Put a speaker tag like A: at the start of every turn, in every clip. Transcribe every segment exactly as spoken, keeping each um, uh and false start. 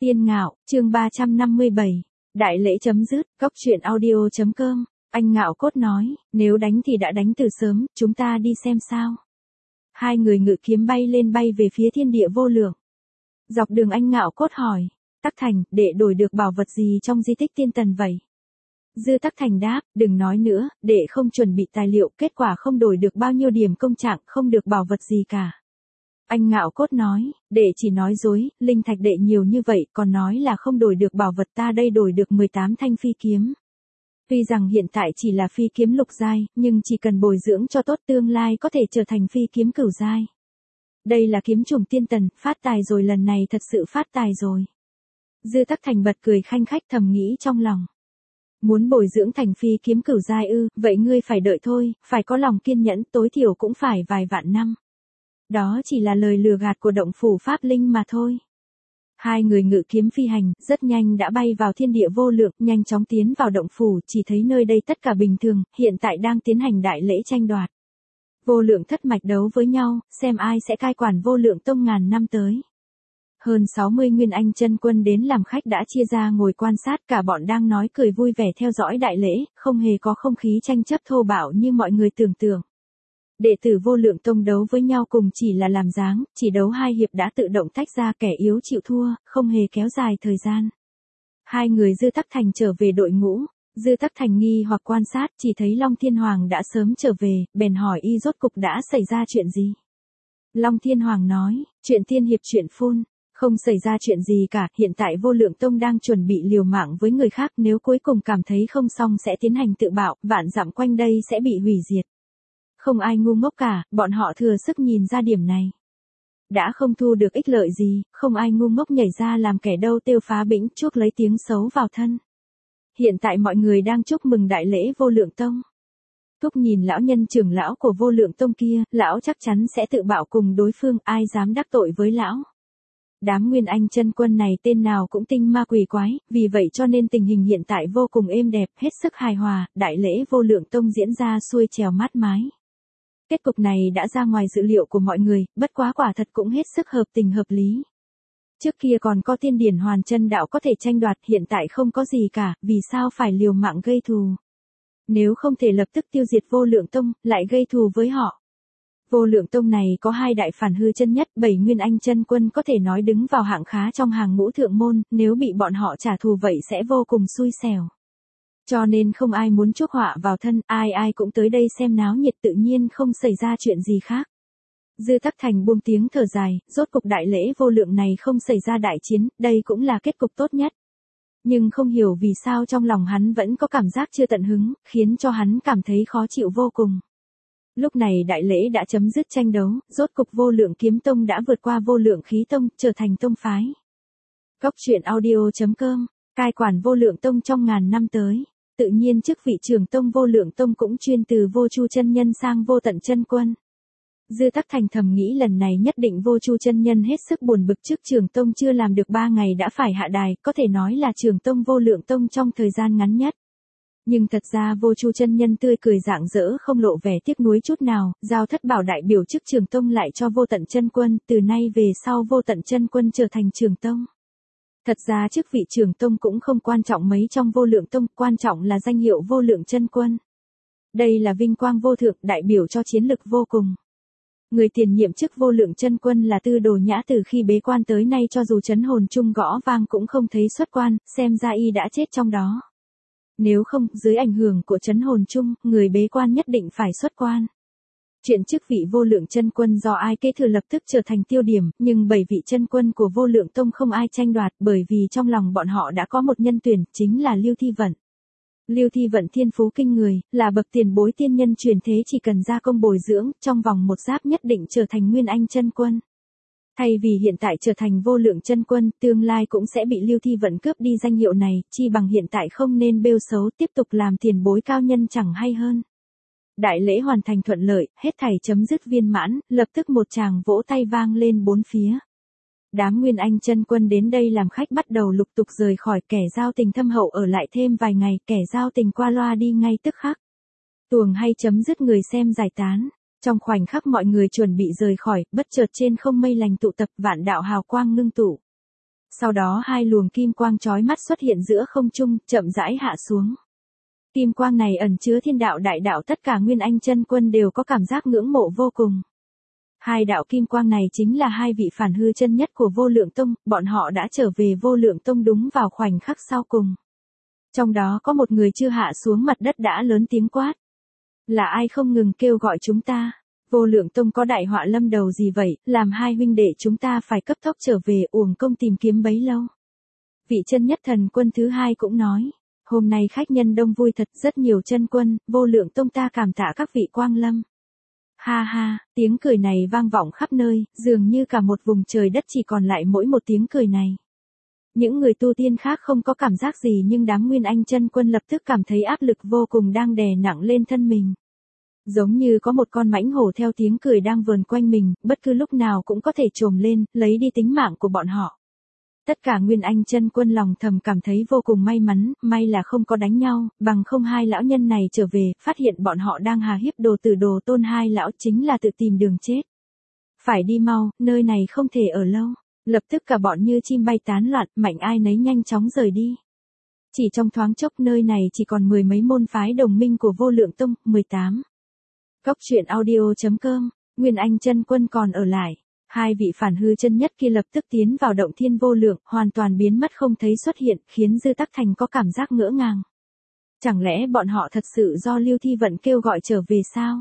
A: Tiên Ngạo, chương ba trăm năm mươi bảy. Đại lễ chấm dứt, cốc truyện audio chấm com. Anh Ngạo Cốt nói, nếu đánh thì đã đánh từ sớm, chúng ta đi xem sao. Hai người ngự kiếm bay lên bay về phía thiên địa vô lượng. Dọc đường anh Ngạo Cốt hỏi, Tắc Thành, đệ đổi được bảo vật gì trong di tích Tiên Tần vậy? Dư Tắc Thành đáp, đừng nói nữa, đệ không chuẩn bị tài liệu, kết quả không đổi được bao nhiêu điểm công trạng, không được bảo vật gì cả. Anh Ngạo Cốt nói, đệ chỉ nói dối, linh thạch đệ nhiều như vậy, còn nói là không đổi được bảo vật, ta đây đổi được mười tám thanh phi kiếm. Tuy rằng hiện tại chỉ là phi kiếm lục giai, nhưng chỉ cần bồi dưỡng cho tốt tương lai có thể trở thành phi kiếm cửu giai. Đây là kiếm trùng Tiên Tần, phát tài rồi, lần này thật sự phát tài rồi. Dư Tắc Thành bật cười khanh khách, thầm nghĩ trong lòng. Muốn bồi dưỡng thành phi kiếm cửu giai ư, vậy ngươi phải đợi thôi, phải có lòng kiên nhẫn, tối thiểu cũng phải vài vạn năm. Đó chỉ là lời lừa gạt của động phủ Pháp Linh mà thôi. Hai người ngự kiếm phi hành, rất nhanh đã bay vào thiên địa vô lượng, nhanh chóng tiến vào động phủ, chỉ thấy nơi đây tất cả bình thường, hiện tại đang tiến hành đại lễ tranh đoạt. Vô lượng thất mạch đấu với nhau, xem ai sẽ cai quản vô lượng tông ngàn năm tới. Hơn sáu mươi nguyên anh chân quân đến làm khách đã chia ra ngồi quan sát, cả bọn đang nói cười vui vẻ theo dõi đại lễ, không hề có không khí tranh chấp thô bạo như mọi người tưởng tượng. Đệ tử vô lượng tông đấu với nhau cùng chỉ là làm dáng, chỉ đấu hai hiệp đã tự động tách ra, kẻ yếu chịu thua, không hề kéo dài thời gian. Hai người Dư Tắc Thành trở về đội ngũ, Dư Tắc Thành nghi hoặc quan sát, chỉ thấy Long Thiên Hoàng đã sớm trở về, bèn hỏi y rốt cục đã xảy ra chuyện gì. Long Thiên Hoàng nói, chuyện tiên hiệp chuyện phun, không xảy ra chuyện gì cả, hiện tại vô lượng tông đang chuẩn bị liều mạng với người khác, nếu cuối cùng cảm thấy không xong sẽ tiến hành tự bạo, vạn dặm quanh đây sẽ bị hủy diệt. Không ai ngu ngốc cả, bọn họ thừa sức nhìn ra điểm này. Đã không thu được ích lợi gì, không ai ngu ngốc nhảy ra làm kẻ đâu tiêu phá bĩnh, chuốc lấy tiếng xấu vào thân. Hiện tại mọi người đang chúc mừng đại lễ vô lượng tông. Thúc nhìn lão nhân trưởng lão của vô lượng tông kia, lão chắc chắn sẽ tự bạo cùng đối phương, ai dám đắc tội với lão. Đám nguyên anh chân quân này tên nào cũng tinh ma quỷ quái, vì vậy cho nên tình hình hiện tại vô cùng êm đẹp, hết sức hài hòa, đại lễ vô lượng tông diễn ra xuôi trèo mát mái. Kết cục này đã ra ngoài dự liệu của mọi người, bất quá quả thật cũng hết sức hợp tình hợp lý. Trước kia còn có tiên điển hoàn chân đạo có thể tranh đoạt, hiện tại không có gì cả, vì sao phải liều mạng gây thù. Nếu không thể lập tức tiêu diệt vô lượng tông, lại gây thù với họ. Vô lượng tông này có hai đại phản hư chân nhất, bảy nguyên anh chân quân có thể nói đứng vào hạng khá trong hàng ngũ thượng môn, nếu bị bọn họ trả thù vậy sẽ vô cùng xui xẻo. Cho nên không ai muốn chuốc họa vào thân, ai ai cũng tới đây xem náo nhiệt, tự nhiên không xảy ra chuyện gì khác. Dư Tắc Thành buông tiếng thở dài, rốt cục đại lễ vô lượng này không xảy ra đại chiến, đây cũng là kết cục tốt nhất. Nhưng không hiểu vì sao trong lòng hắn vẫn có cảm giác chưa tận hứng, khiến cho hắn cảm thấy khó chịu vô cùng. Lúc này đại lễ đã chấm dứt tranh đấu, rốt cục vô lượng kiếm tông đã vượt qua vô lượng khí tông, trở thành tông phái. Cốc truyện audio chấm com, cai quản vô lượng tông trong ngàn năm tới. Tự nhiên chức vị trưởng tông vô lượng tông cũng chuyên từ vô chu chân nhân sang vô tận chân quân. Dư Tắc Thành thầm nghĩ lần này nhất định vô chu chân nhân hết sức buồn bực, trước trưởng tông chưa làm được ba ngày đã phải hạ đài, có thể nói là trưởng tông vô lượng tông trong thời gian ngắn nhất. Nhưng thật ra vô chu chân nhân tươi cười rạng rỡ, không lộ vẻ tiếc nuối chút nào, giao thất bảo đại biểu chức trưởng tông lại cho vô tận chân quân, từ nay về sau vô tận chân quân trở thành trưởng tông. Thật ra chức vị trưởng tông cũng không quan trọng mấy trong vô lượng tông, quan trọng là danh hiệu vô lượng chân quân. Đây là vinh quang vô thượng, đại biểu cho chiến lực vô cùng. Người tiền nhiệm chức vô lượng chân quân là Tư Đồ Nhã, từ khi bế quan tới nay cho dù chấn hồn chung gõ vang cũng không thấy xuất quan, xem ra y đã chết trong đó. Nếu không, dưới ảnh hưởng của chấn hồn chung, người bế quan nhất định phải xuất quan. Chuyện chức vị vô lượng chân quân do ai kế thừa lập tức trở thành tiêu điểm, nhưng bảy vị chân quân của vô lượng tông không ai tranh đoạt, bởi vì trong lòng bọn họ đã có một nhân tuyển, chính là Lưu Thi Vận. Lưu Thi Vận thiên phú kinh người, là bậc tiền bối tiên nhân truyền thế, chỉ cần gia công bồi dưỡng, trong vòng một giáp nhất định trở thành nguyên anh chân quân. Thay vì hiện tại trở thành vô lượng chân quân, tương lai cũng sẽ bị Lưu Thi Vận cướp đi danh hiệu này, chi bằng hiện tại không nên bêu xấu, tiếp tục làm tiền bối cao nhân chẳng hay hơn. Đại lễ hoàn thành thuận lợi, hết thảy chấm dứt viên mãn, lập tức một tràng vỗ tay vang lên bốn phía. Đám nguyên anh chân quân đến đây làm khách bắt đầu lục tục rời khỏi, kẻ giao tình thâm hậu ở lại thêm vài ngày, kẻ giao tình qua loa đi ngay tức khắc. Tuồng hay chấm dứt, người xem giải tán. Trong khoảnh khắc mọi người chuẩn bị rời khỏi, bất chợt trên không mây lành tụ tập, vạn đạo hào quang ngưng tụ. Sau đó hai luồng kim quang chói mắt xuất hiện giữa không trung, chậm rãi hạ xuống. Kim quang này ẩn chứa thiên đạo đại đạo, tất cả Nguyên Anh chân quân đều có cảm giác ngưỡng mộ vô cùng. Hai đạo kim quang này chính là hai vị phản hư chân nhất của Vô Lượng Tông, bọn họ đã trở về Vô Lượng Tông đúng vào khoảnh khắc sau cùng. Trong đó có một người chưa hạ xuống mặt đất đã lớn tiếng quát. Là ai không ngừng kêu gọi chúng ta? Vô Lượng Tông có đại họa lâm đầu gì vậy, làm hai huynh đệ chúng ta phải cấp tốc trở về, uổng công tìm kiếm bấy lâu. Vị chân nhất thần quân thứ hai cũng nói. Hôm nay khách nhân đông vui thật, rất nhiều chân quân, Vô Lượng Tông ta cảm tạ các vị quang lâm. Ha ha, tiếng cười này vang vọng khắp nơi, dường như cả một vùng trời đất chỉ còn lại mỗi một tiếng cười này. Những người tu tiên khác không có cảm giác gì nhưng đám Nguyên Anh chân quân lập tức cảm thấy áp lực vô cùng đang đè nặng lên thân mình. Giống như có một con mãnh hổ theo tiếng cười đang vờn quanh mình, bất cứ lúc nào cũng có thể trồm lên, lấy đi tính mạng của bọn họ. Tất cả Nguyên Anh chân quân lòng thầm cảm thấy vô cùng may mắn, may là không có đánh nhau, bằng không hai lão nhân này trở về, phát hiện bọn họ đang hà hiếp đồ tử đồ tôn, hai lão chính là tự tìm đường chết. Phải đi mau, nơi này không thể ở lâu. Lập tức cả bọn như chim bay tán loạn, mạnh ai nấy nhanh chóng rời đi. Chỉ trong thoáng chốc nơi này chỉ còn mười mấy môn phái đồng minh của Vô Lượng Tông, mười tám. Cốc truyện audio chấm com, Nguyên Anh chân quân còn ở lại. Hai vị phản hư chân nhất kia lập tức tiến vào động thiên vô lượng, hoàn toàn biến mất không thấy xuất hiện, khiến Dư Tắc Thành có cảm giác ngỡ ngàng. Chẳng lẽ bọn họ thật sự do Lưu Thi Vận kêu gọi trở về sao?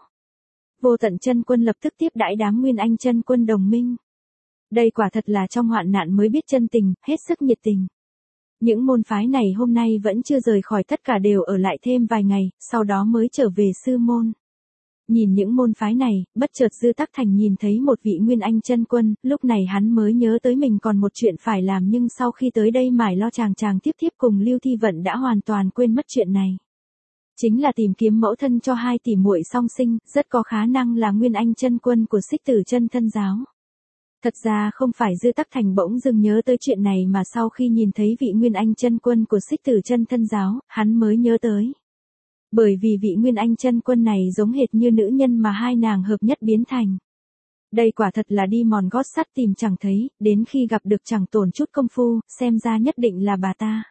A: Vô Tận chân quân lập tức tiếp đãi đám Nguyên Anh chân quân đồng minh. Đây quả thật là trong hoạn nạn mới biết chân tình, hết sức nhiệt tình. Những môn phái này hôm nay vẫn chưa rời khỏi, tất cả đều ở lại thêm vài ngày, sau đó mới trở về sư môn. Nhìn những môn phái này, bất chợt Dư Tắc Thành nhìn thấy một vị Nguyên Anh chân quân, lúc này hắn mới nhớ tới mình còn một chuyện phải làm, nhưng sau khi tới đây mải lo chàng chàng tiếp tiếp cùng Lưu Thi Vận đã hoàn toàn quên mất chuyện này. Chính là tìm kiếm mẫu thân cho hai tỷ muội song sinh, rất có khả năng là Nguyên Anh chân quân của Xích Tử Chân Thân giáo. Thật ra không phải Dư Tắc Thành bỗng dưng nhớ tới chuyện này mà sau khi nhìn thấy vị Nguyên Anh chân quân của Xích Tử Chân Thân giáo, hắn mới nhớ tới. Bởi vì vị Nguyên Anh chân quân này giống hệt như nữ nhân mà hai nàng hợp nhất biến thành. Đây quả thật là đi mòn gót sắt tìm chẳng thấy, đến khi gặp được chẳng tổn chút công phu, xem ra nhất định là bà ta.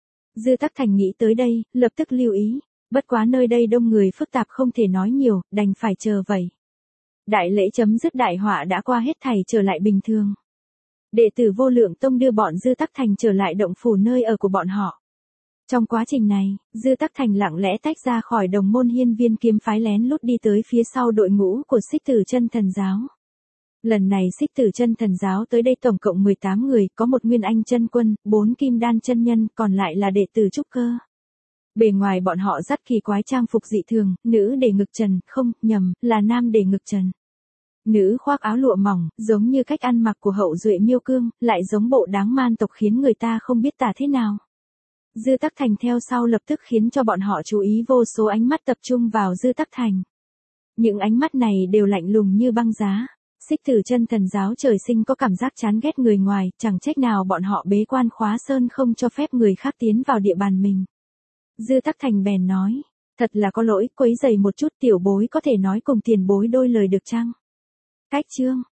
A: Dư Tắc Thành nghĩ tới đây, lập tức lưu ý, bất quá nơi đây đông người phức tạp không thể nói nhiều, đành phải chờ vậy. Đại lễ chấm dứt, đại họa đã qua, hết thảy trở lại bình thường. Đệ tử Vô Lượng Tông đưa bọn Dư Tắc Thành trở lại động phủ nơi ở của bọn họ. Trong quá trình này, Dư Tắc Thành lặng lẽ tách ra khỏi đồng môn Hiên Viên kiếm phái, lén lút đi tới phía sau đội ngũ của Xích Tử Chân Thần giáo. Lần này Xích Tử Chân Thần giáo tới đây tổng cộng mười tám người, có một Nguyên Anh chân quân, bốn Kim Đan chân nhân, còn lại là đệ tử trúc cơ. Bề ngoài bọn họ rất kỳ quái, trang phục dị thường, nữ để ngực trần, không, nhầm, là nam để ngực trần. Nữ khoác áo lụa mỏng, giống như cách ăn mặc của hậu duệ Miêu Cương, lại giống bộ đáng man tộc khiến người ta không biết tả thế nào. Dư Tắc Thành theo sau lập tức khiến cho bọn họ chú ý, vô số ánh mắt tập trung vào Dư Tắc Thành. Những ánh mắt này đều lạnh lùng như băng giá. Xích Tử Chân Thần giáo trời sinh có cảm giác chán ghét người ngoài, chẳng trách nào bọn họ bế quan khóa sơn không cho phép người khác tiến vào địa bàn mình. Dư Tắc Thành bèn nói, thật là có lỗi, quấy rầy một chút, tiểu bối có thể nói cùng tiền bối đôi lời được chăng? Cách chương